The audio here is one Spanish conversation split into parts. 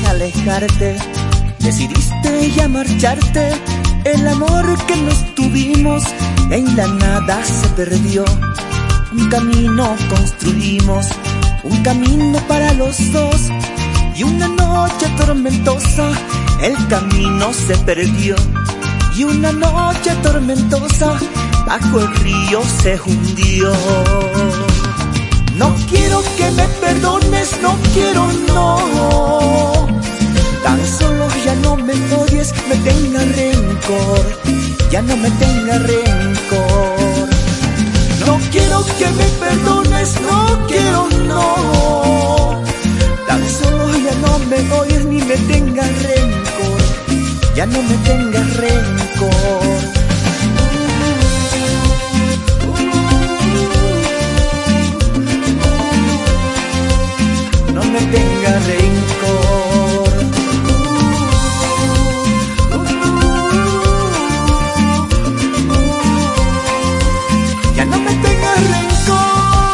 alejarte, decidiste ya marcharte. El amor que nos tuvimos en la nada se perdió. Un camino construimos, un camino para los dos, y una noche tormentosa el camino se perdió. Y una noche tormentosa bajo el río se hundió. No quiero que me perdones, no quiero, no. Tan solo ya no me odies, me tenga rencor, ya no me tenga rencor. No quiero que me perdones, no quiero, no. Tan solo ya no me odies ni me tenga rencor, ya no me tenga rencor. No me tenga rencor. Ya no me tenga rencor.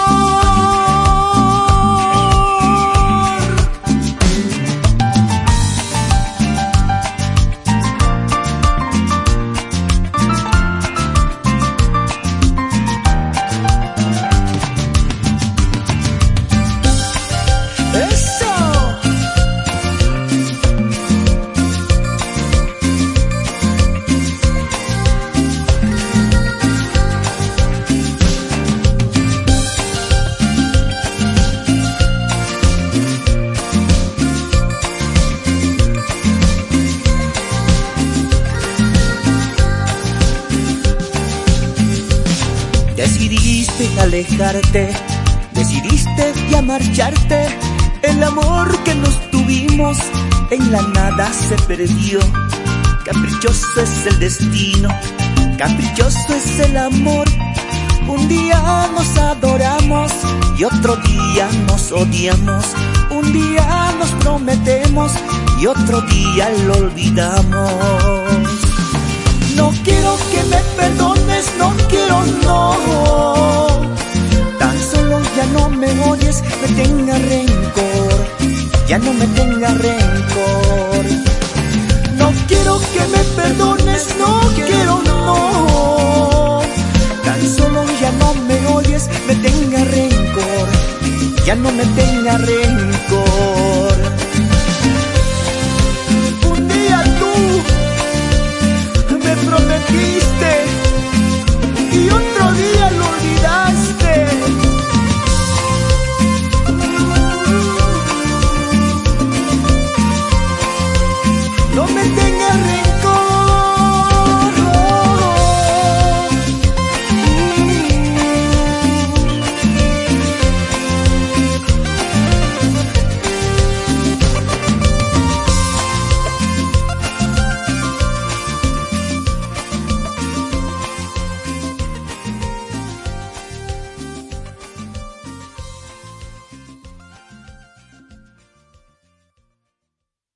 Decidiste alejarte, decidiste ya marcharte. El amor que nos tuvimos en la nada se perdió. Caprichoso es el destino, caprichoso es el amor. Un día nos adoramos y otro día nos odiamos. Un día nos prometemos y otro día lo olvidamos. No quiero que me perdones, no quiero, no. Tan solo ya no me odies, me tenga rencor, ya no me tenga rencor. No quiero que me perdones, no quiero, no. Tan solo ya no me odies, me tenga rencor, ya no me tenga rencor.